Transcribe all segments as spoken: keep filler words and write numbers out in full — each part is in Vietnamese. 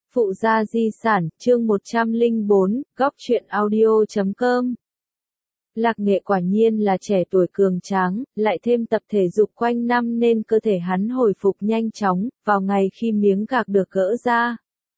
Phụ gia di sản, chương một trăm lẻ bốn, góc truyện audio chấm com. Lạc Nghệ quả nhiên là trẻ tuổi cường tráng, lại thêm tập thể dục quanh năm nên cơ thể hắn hồi phục nhanh chóng, vào ngày khi miếng gạc được gỡ ra.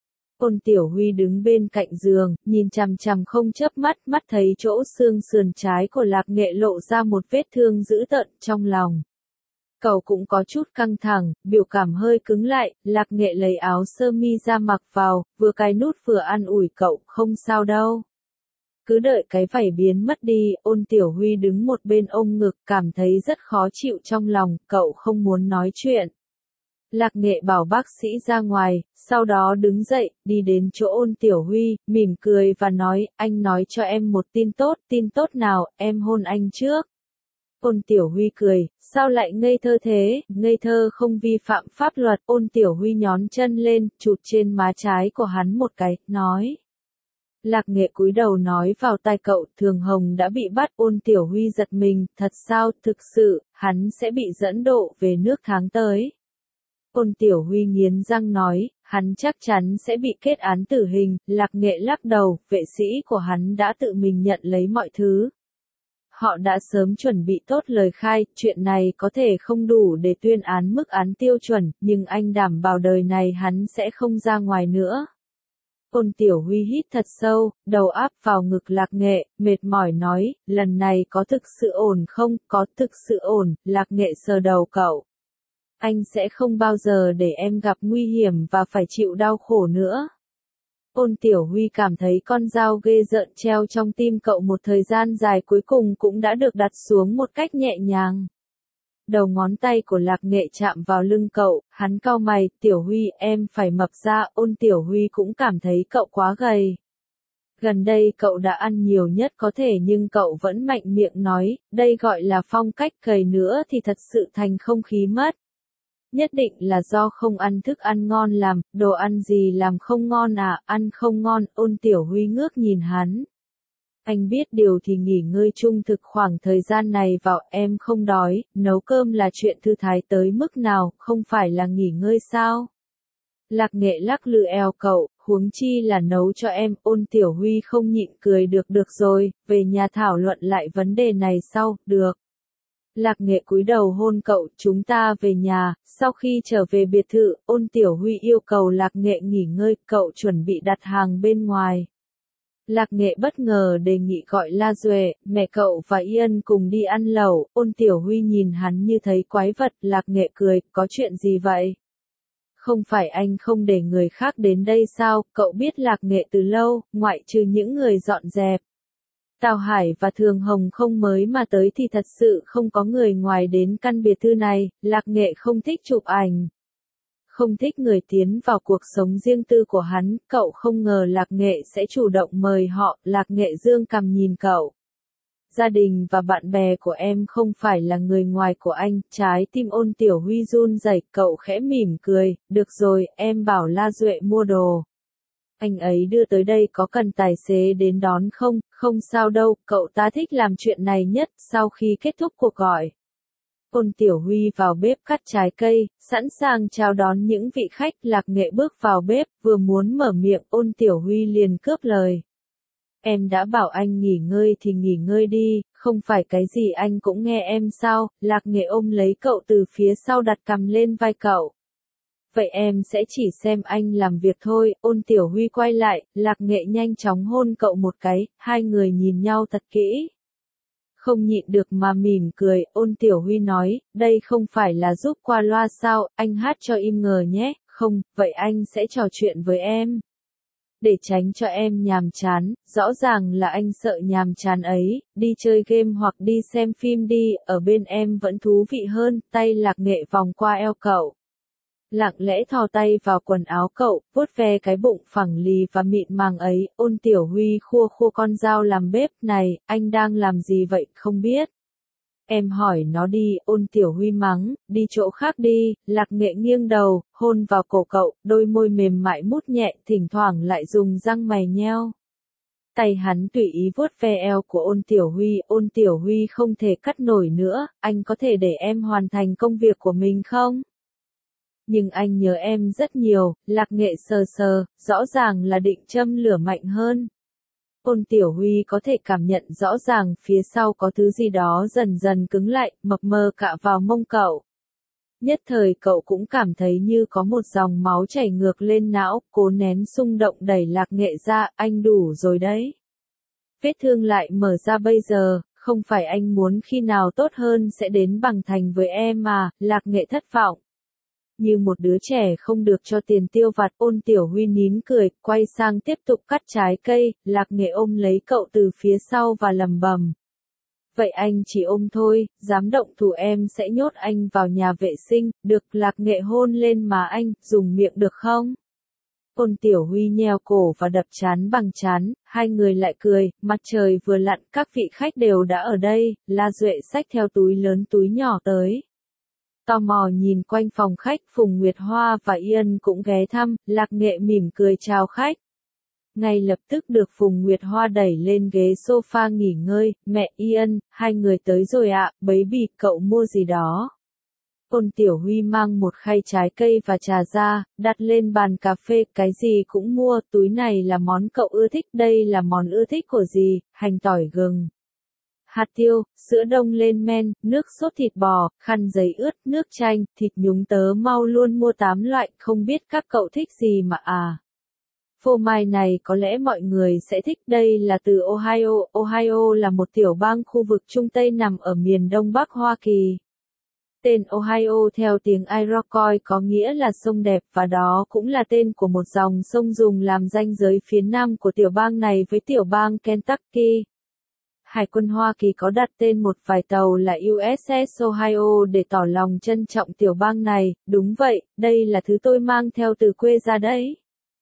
Ôn Tiểu Huy đứng bên cạnh giường, nhìn chằm chằm không chớp mắt, mắt thấy chỗ xương sườn trái của Lạc Nghệ lộ ra một vết thương dữ tợn trong lòng. Cậu cũng có chút căng thẳng, biểu cảm hơi cứng lại, Lạc Nghệ lấy áo sơ mi ra mặc vào, vừa cài nút vừa an ủi cậu, không sao đâu. Cứ đợi cái vảy biến mất đi, Ôn Tiểu Huy đứng một bên ôm ngực, cảm thấy rất khó chịu trong lòng, cậu không muốn nói chuyện. Lạc Nghệ bảo bác sĩ ra ngoài, sau đó đứng dậy, đi đến chỗ Ôn Tiểu Huy, mỉm cười và nói, anh nói cho em một tin tốt, tin tốt nào, em hôn anh trước. Ôn Tiểu Huy cười, sao lại ngây thơ thế, ngây thơ không vi phạm pháp luật. Ôn Tiểu Huy nhón chân lên, chụp trên má trái của hắn một cái, nói. Lạc Nghệ cúi đầu nói vào tai cậu, Thường Hồng đã bị bắt. Ôn Tiểu Huy giật mình, thật sao, thực sự, hắn sẽ bị dẫn độ về nước tháng tới. Ôn Tiểu Huy nghiến răng nói, hắn chắc chắn sẽ bị kết án tử hình. Lạc Nghệ lắc đầu, vệ sĩ của hắn đã tự mình nhận lấy mọi thứ. Họ đã sớm chuẩn bị tốt lời khai, chuyện này có thể không đủ để tuyên án mức án tiêu chuẩn, nhưng anh đảm bảo đời này hắn sẽ không ra ngoài nữa. Ôn Tiểu Huy hít thật sâu, đầu áp vào ngực Lạc Nghệ, mệt mỏi nói, lần này có thực sự ổn không, có thực sự ổn. Lạc Nghệ sờ đầu cậu. Anh sẽ không bao giờ để em gặp nguy hiểm và phải chịu đau khổ nữa. Ôn Tiểu Huy cảm thấy con dao ghê rợn treo trong tim cậu một thời gian dài cuối cùng cũng đã được đặt xuống một cách nhẹ nhàng. Đầu ngón tay của Lạc Nghệ chạm vào lưng cậu, hắn cau mày, Tiểu Huy em phải mập ra. Ôn Tiểu Huy cũng cảm thấy cậu quá gầy. Gần đây cậu đã ăn nhiều nhất có thể nhưng cậu vẫn mạnh miệng nói, đây gọi là phong cách, gầy nữa thì thật sự thành không khí mất. Nhất định là do không ăn thức ăn ngon làm, đồ ăn gì làm không ngon à, ăn không ngon. Ôn Tiểu Huy ngước nhìn hắn. Anh biết điều thì nghỉ ngơi trung thực khoảng thời gian này vào, em không đói, nấu cơm là chuyện thư thái tới mức nào, không phải là nghỉ ngơi sao? Lạc Nghệ lắc lư eo cậu, huống chi là nấu cho em. Ôn Tiểu Huy không nhịn cười, được được rồi, về nhà thảo luận lại vấn đề này sau, được. Lạc Nghệ cúi đầu hôn cậu, chúng ta về nhà. Sau khi trở về biệt thự, Ôn Tiểu Huy yêu cầu Lạc Nghệ nghỉ ngơi, cậu chuẩn bị đặt hàng bên ngoài. Lạc Nghệ bất ngờ đề nghị gọi La Duệ, mẹ cậu và Yên cùng đi ăn lẩu. Ôn Tiểu Huy nhìn hắn như thấy quái vật. Lạc Nghệ cười, có chuyện gì vậy? Không phải anh không để người khác đến đây sao? Cậu biết Lạc Nghệ từ lâu, ngoại trừ những người dọn dẹp. Tào Hải và Thường Hồng không mới mà tới thì thật sự không có người ngoài đến căn biệt thự này. Lạc Nghệ không thích chụp ảnh. Không thích người tiến vào cuộc sống riêng tư của hắn, cậu không ngờ Lạc Nghệ sẽ chủ động mời họ. Lạc Nghệ dương cằm nhìn cậu. Gia đình và bạn bè của em không phải là người ngoài của anh. Trái tim Ôn Tiểu Huy run rẩy, cậu khẽ mỉm cười, được rồi, em bảo La Duệ mua đồ. Anh ấy đưa tới đây, có cần tài xế đến đón không? Không sao đâu, cậu ta thích làm chuyện này nhất. Sau khi kết thúc cuộc gọi, Ôn Tiểu Huy vào bếp cắt trái cây, sẵn sàng chào đón những vị khách. Lạc Nghệ bước vào bếp, vừa muốn mở miệng, Ôn Tiểu Huy liền cướp lời. Em đã bảo anh nghỉ ngơi thì nghỉ ngơi đi, không phải cái gì anh cũng nghe em sao? Lạc Nghệ ôm lấy cậu từ phía sau, đặt cằm lên vai cậu. Vậy em sẽ chỉ xem anh làm việc thôi. Ôn Tiểu Huy quay lại, Lạc Nghệ nhanh chóng hôn cậu một cái, hai người nhìn nhau thật kỹ. Không nhịn được mà mỉm cười. Ôn Tiểu Huy nói, đây không phải là giúp qua loa sao, anh hát cho im ngờ nhé. Không, vậy anh sẽ trò chuyện với em. Để tránh cho em nhàm chán, rõ ràng là anh sợ nhàm chán ấy, đi chơi game hoặc đi xem phim đi, ở bên em vẫn thú vị hơn. Tay Lạc Nghệ vòng qua eo cậu. Lặng lẽ thò tay vào quần áo cậu, vuốt ve cái bụng phẳng lì và mịn màng ấy. Ôn Tiểu Huy khua khua con dao làm bếp, này, anh đang làm gì vậy, không biết. Em hỏi nó đi. Ôn Tiểu Huy mắng, đi chỗ khác đi. Lạc Nghệ nghiêng đầu, hôn vào cổ cậu, đôi môi mềm mại mút nhẹ, thỉnh thoảng lại dùng răng mày nheo. Tay hắn tùy ý vuốt ve eo của Ôn Tiểu Huy. Ôn Tiểu Huy không thể cắt nổi nữa, anh có thể để em hoàn thành công việc của mình không? Nhưng anh nhớ em rất nhiều, Lạc Nghệ sờ sờ, rõ ràng là định châm lửa mạnh hơn. Ôn Tiểu Huy có thể cảm nhận rõ ràng phía sau có thứ gì đó dần dần cứng lại, mập mờ cạ vào mông cậu. Nhất thời cậu cũng cảm thấy như có một dòng máu chảy ngược lên não, cố nén xung động đẩy Lạc Nghệ ra, anh đủ rồi đấy. Vết thương lại mở ra bây giờ, không phải anh muốn khi nào tốt hơn sẽ đến bằng thành với em mà, Lạc Nghệ thất vọng. Như một đứa trẻ không được cho tiền tiêu vặt, Ôn Tiểu Huy nín cười, quay sang tiếp tục cắt trái cây, Lạc Nghệ ôm lấy cậu từ phía sau và lầm bầm. Vậy anh chỉ ôm thôi, dám động thủ em sẽ nhốt anh vào nhà vệ sinh, được. Lạc Nghệ hôn lên má anh, dùng miệng được không? Ôn Tiểu Huy nheo cổ và đập trán bằng trán, hai người lại cười, mặt trời vừa lặn, các vị khách đều đã ở đây, La Duệ xách theo túi lớn túi nhỏ tới. Tò mò nhìn quanh phòng khách, Phùng Nguyệt Hoa và Ian cũng ghé thăm, Lạc Nghệ mỉm cười chào khách. Ngay lập tức được Phùng Nguyệt Hoa đẩy lên ghế sofa nghỉ ngơi, mẹ Ian, hai người tới rồi ạ, à, baby, cậu mua gì đó? Ôn Tiểu Huy mang một khay trái cây và trà ra, đặt lên bàn cà phê, cái gì cũng mua, túi này là món cậu ưa thích, đây là món ưa thích của dì, hành tỏi gừng. Hạt tiêu, sữa đông lên men, nước sốt thịt bò, khăn giấy ướt, nước chanh, thịt nhúng tớ mau luôn mua tám loại, không biết các cậu thích gì mà à. Phô mai này có lẽ mọi người sẽ thích, đây là từ Ohio, Ohio là một tiểu bang khu vực Trung Tây nằm ở miền Đông Bắc Hoa Kỳ. Tên Ohio theo tiếng Iroquois có nghĩa là sông đẹp và đó cũng là tên của một dòng sông dùng làm ranh giới phía nam của tiểu bang này với tiểu bang Kentucky. Hải quân Hoa Kỳ có đặt tên một vài tàu là u ét ét Ohio để tỏ lòng trân trọng tiểu bang này, đúng vậy, đây là thứ tôi mang theo từ quê ra đấy.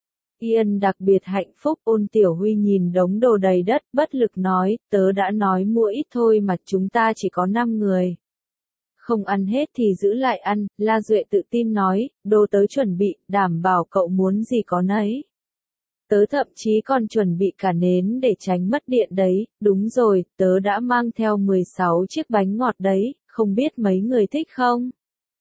Ian đặc biệt hạnh phúc, Ôn Tiểu Huy nhìn đống đồ đầy đất, bất lực nói, tớ đã nói mua ít thôi mà chúng ta chỉ có năm người. Không ăn hết thì giữ lại ăn, La Duệ tự tin nói, đồ tớ chuẩn bị, đảm bảo cậu muốn gì có nấy. Tớ thậm chí còn chuẩn bị cả nến để tránh mất điện đấy, đúng rồi, tớ đã mang theo mười sáu chiếc bánh ngọt đấy, không biết mấy người thích không?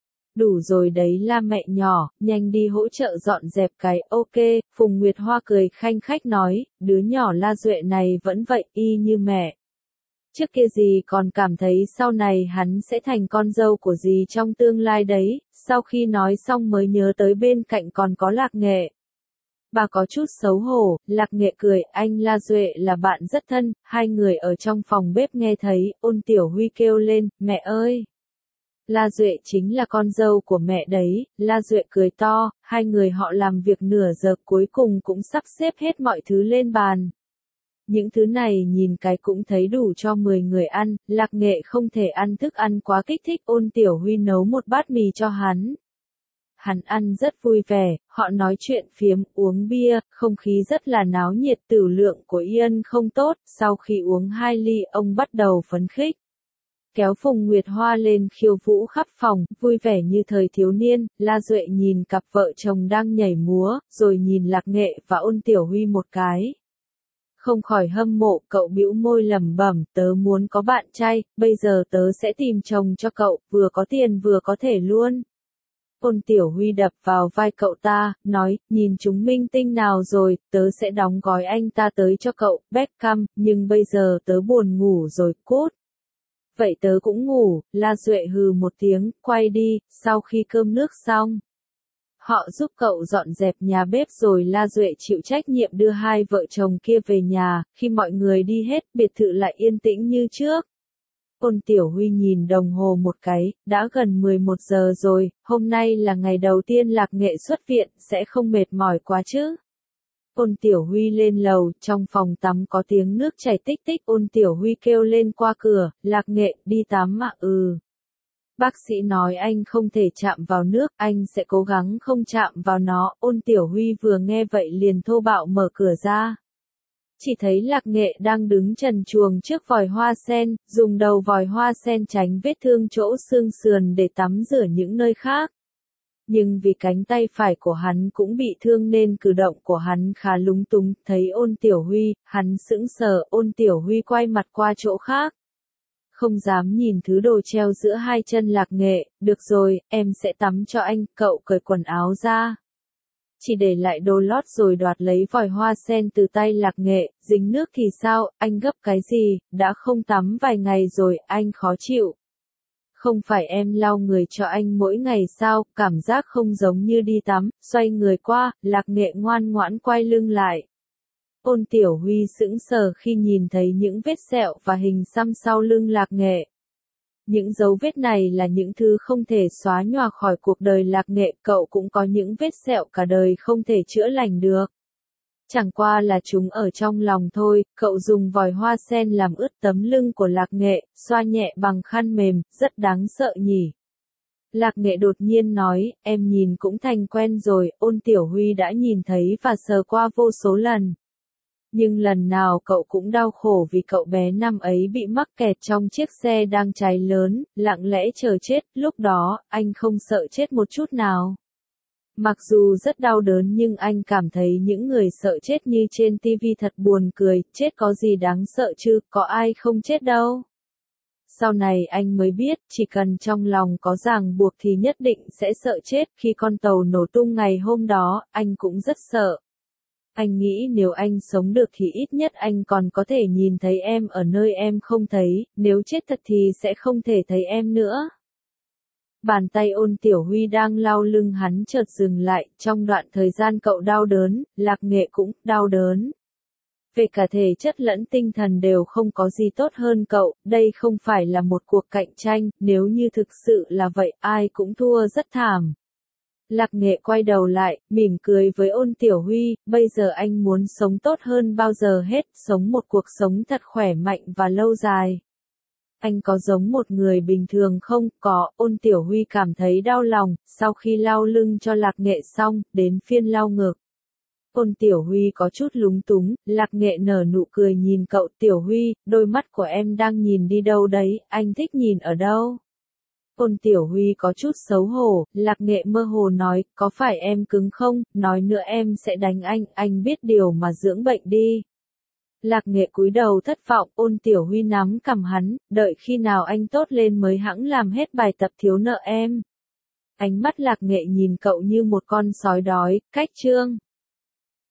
Đủ rồi đấy La mẹ nhỏ, nhanh đi hỗ trợ dọn dẹp cái, ok, Phùng Nguyệt Hoa cười khanh khách nói, đứa nhỏ La Duệ này vẫn vậy, y như mẹ. Trước kia dì còn cảm thấy sau này hắn sẽ thành con dâu của dì trong tương lai đấy, sau khi nói xong mới nhớ tới bên cạnh còn có Lạc Nghệ. Bà có chút xấu hổ, Lạc Nghệ cười, anh La Duệ là bạn rất thân, hai người ở trong phòng bếp nghe thấy, Ôn Tiểu Huy kêu lên, mẹ ơi! La Duệ chính là con dâu của mẹ đấy, La Duệ cười to, hai người họ làm việc nửa giờ cuối cùng cũng sắp xếp hết mọi thứ lên bàn. Những thứ này nhìn cái cũng thấy đủ cho mười người ăn, Lạc Nghệ không thể ăn thức ăn quá kích thích, Ôn Tiểu Huy nấu một bát mì cho hắn. Hắn ăn rất vui vẻ, họ nói chuyện phiếm, uống bia, không khí rất là náo nhiệt, tửu lượng của Ian không tốt, sau khi uống hai ly ông bắt đầu phấn khích. Kéo Phùng Nguyệt Hoa lên khiêu vũ khắp phòng, vui vẻ như thời thiếu niên, La Duệ nhìn cặp vợ chồng đang nhảy múa, rồi nhìn Lạc Nghệ và Ôn Tiểu Huy một cái. Không khỏi hâm mộ, cậu bĩu môi lẩm bẩm, tớ muốn có bạn trai, bây giờ tớ sẽ tìm chồng cho cậu, vừa có tiền vừa có thể luôn. Ôn Tiểu Huy đập vào vai cậu ta, nói, nhìn chúng minh tinh nào rồi, tớ sẽ đóng gói anh ta tới cho cậu, Beckham, nhưng bây giờ tớ buồn ngủ rồi, cút. Vậy tớ cũng ngủ, La Duệ hừ một tiếng, quay đi, sau khi cơm nước xong. Họ giúp cậu dọn dẹp nhà bếp rồi La Duệ chịu trách nhiệm đưa hai vợ chồng kia về nhà, khi mọi người đi hết, biệt thự lại yên tĩnh như trước. Ôn Tiểu Huy nhìn đồng hồ một cái, đã gần mười một giờ rồi, hôm nay là ngày đầu tiên Lạc Nghệ xuất viện, sẽ không mệt mỏi quá chứ. Ôn Tiểu Huy lên lầu, trong phòng tắm có tiếng nước chảy tích tích, Ôn Tiểu Huy kêu lên qua cửa, Lạc Nghệ, đi tắm mà, ừ. Bác sĩ nói anh không thể chạm vào nước, anh sẽ cố gắng không chạm vào nó, Ôn Tiểu Huy vừa nghe vậy liền thô bạo mở cửa ra. Chỉ thấy Lạc Nghệ đang đứng trần truồng trước vòi hoa sen, dùng đầu vòi hoa sen tránh vết thương chỗ xương sườn để tắm rửa những nơi khác. Nhưng vì cánh tay phải của hắn cũng bị thương nên cử động của hắn khá lúng túng, thấy Ôn Tiểu Huy, hắn sững sờ, Ôn Tiểu Huy quay mặt qua chỗ khác. không dám nhìn thứ đồ treo giữa hai chân Lạc Nghệ, được rồi, em sẽ tắm cho anh, cậu cởi quần áo ra. Chỉ để lại đồ lót rồi đoạt lấy vòi hoa sen từ tay Lạc Nghệ, dính nước thì sao, anh gấp cái gì, đã không tắm vài ngày rồi, anh khó chịu. Không phải em lau người cho anh mỗi ngày sao, cảm giác không giống như đi tắm, xoay người qua, Lạc Nghệ ngoan ngoãn quay lưng lại. Ôn Tiểu Huy sững sờ khi nhìn thấy những vết sẹo và hình xăm sau lưng Lạc Nghệ. Những dấu vết này là những thứ không thể xóa nhòa khỏi cuộc đời Lạc Nghệ, cậu cũng có những vết sẹo cả đời không thể chữa lành được. Chẳng qua là chúng ở trong lòng thôi, cậu dùng vòi hoa sen làm ướt tấm lưng của Lạc Nghệ, xoa nhẹ bằng khăn mềm, rất đáng sợ nhỉ. Lạc Nghệ đột nhiên nói, em nhìn cũng thành quen rồi, Ôn Tiểu Huy đã nhìn thấy và sờ qua vô số lần. Nhưng lần nào cậu cũng đau khổ vì cậu bé năm ấy bị mắc kẹt trong chiếc xe đang cháy lớn, lặng lẽ chờ chết, lúc đó, anh không sợ chết một chút nào. Mặc dù rất đau đớn nhưng anh cảm thấy những người sợ chết như trên ti vi thật buồn cười, chết có gì đáng sợ chứ, có ai không chết đâu. Sau này anh mới biết, chỉ cần trong lòng có ràng buộc thì nhất định sẽ sợ chết, khi con tàu nổ tung ngày hôm đó, anh cũng rất sợ. Anh nghĩ nếu anh sống được thì ít nhất anh còn có thể nhìn thấy em ở nơi em không thấy, nếu chết thật thì sẽ không thể thấy em nữa. Bàn tay Ôn Tiểu Huy đang lau lưng hắn chợt dừng lại, trong đoạn thời gian cậu đau đớn, Lạc Nghệ cũng đau đớn. Về cả thể chất lẫn tinh thần đều không có gì tốt hơn cậu, đây không phải là một cuộc cạnh tranh, nếu như thực sự là vậy ai cũng thua rất thảm. Lạc Nghệ quay đầu lại, mỉm cười với Ôn Tiểu Huy, bây giờ anh muốn sống tốt hơn bao giờ hết, sống một cuộc sống thật khỏe mạnh và lâu dài. Anh có giống một người bình thường không? Có, Ôn Tiểu Huy cảm thấy đau lòng, sau khi lau lưng cho Lạc Nghệ xong, đến phiên lau ngực. Ôn Tiểu Huy có chút lúng túng, Lạc Nghệ nở nụ cười nhìn cậu, Tiểu Huy, đôi mắt của em đang nhìn đi đâu đấy, anh thích nhìn ở đâu? Ôn Tiểu Huy có chút xấu hổ, Lạc Nghệ mơ hồ nói, có phải em cứng không, nói nữa em sẽ đánh anh, anh biết điều mà dưỡng bệnh đi. Lạc Nghệ cúi đầu thất vọng, Ôn Tiểu Huy nắm cằm hắn, đợi khi nào anh tốt lên mới hẵng làm hết bài tập thiếu nợ em. Ánh mắt Lạc Nghệ nhìn cậu như một con sói đói, cách chương.